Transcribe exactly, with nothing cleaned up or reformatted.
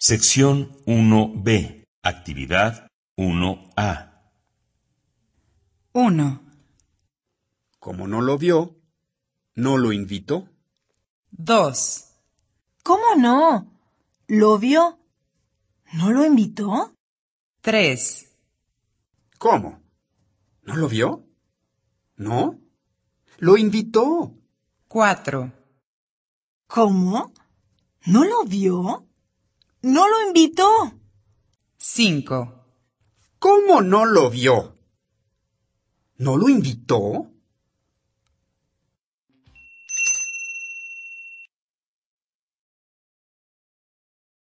Sección uno B. Actividad uno A. uno. Como no lo vio, ¿no lo invitó? dos. ¿Cómo no? ¿Lo vio? ¿No lo invitó? tres. ¿Cómo? ¿No lo vio? ¿No? ¡Lo invitó! cuatro. ¿Cómo? ¿No lo vio? ¿No lo invitó? cinco. ¿Cómo no lo vio? ¿No lo invitó?